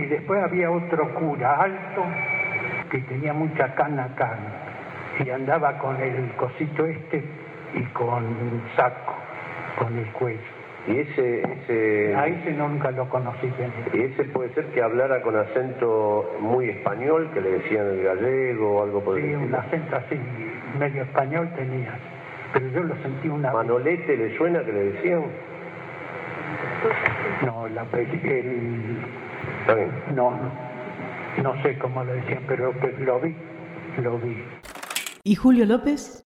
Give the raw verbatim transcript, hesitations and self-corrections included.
después había otro cura alto que tenía mucha cana acá y andaba con el cosito este y con saco, con el cuello. Y ese, ese... A ese nunca lo conocí bien. Y ese puede ser que hablara con acento muy español, que le decían el gallego o algo por el Sí, estilo. un acento así, medio español tenía, pero yo lo sentí una... ¿Manolete le suena que le decían? No, la peli... El... Está bien. No, no, no sé cómo lo decían, pero, pero lo vi, lo vi. ¿Y Julio López?